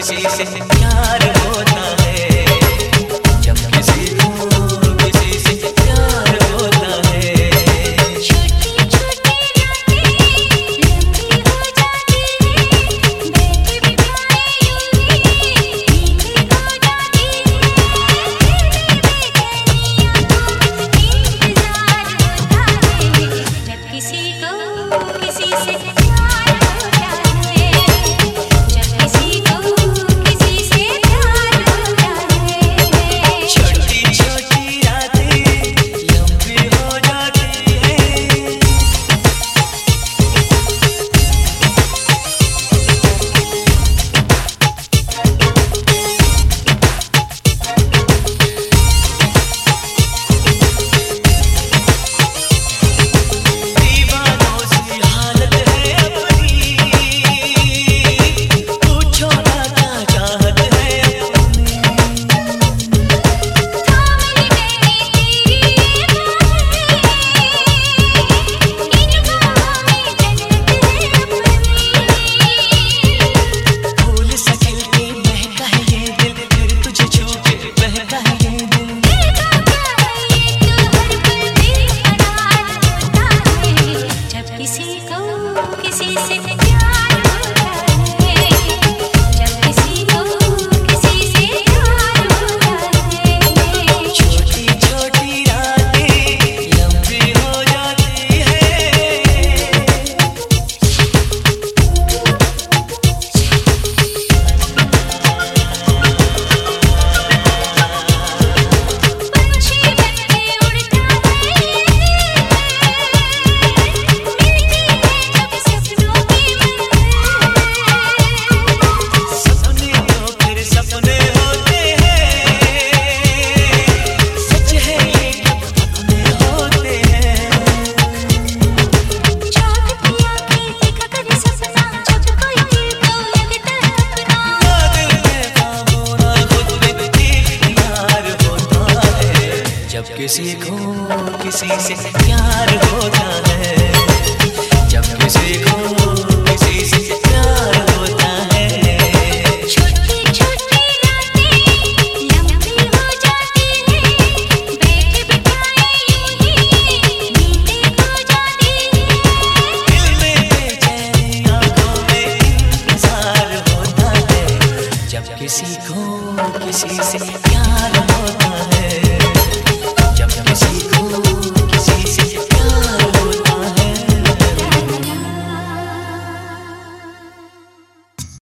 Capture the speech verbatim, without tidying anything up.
किसी से प्यार होता है, जब किसी को किसी से प्यार होता है। छोटी छोटी रातें लंबी हो जाती हैं, बैठे बिठाए यूं ही मीठी हो जाती हैं। बेचैनियां को इंतजार होता है, जब किसी को किसी से प्यार होता है, जब किसी को किसी से प्यार होता है। छोटी छोटी रातें लंबी हो जाती हैं। दीवानों सी हालत है अपनी, पूछो ना क्या चाहत है अपनी। थामली मैंने तेरी बाहें, इन बाहों में जन्नत है अपनी। फूल सा खिलके महका है ये दिल, फिर तुझे छू के बहका है ये दिल। दिल का क्या है ये तो हर पल बेकरार होता है, जब किसी को किसी से प्यार होता है, जब किसी को किसी से प्यार होता है। छोटी छोटी रातें लंबी हो जाती है। पंछी बनके उड़ता है, मिलती है जब सपनों की मंजिल। सपने तो फिर सपने होते हैं, सच है ये कब अपने होते हैं। जागती आँखें देखा करे सपना, जब कोई दिल को लगता है अपना। ना दिल पे काबू ना खुद पे इख्तियार होता है, जब किसी को किसी से प्यार होता है, जब किसी को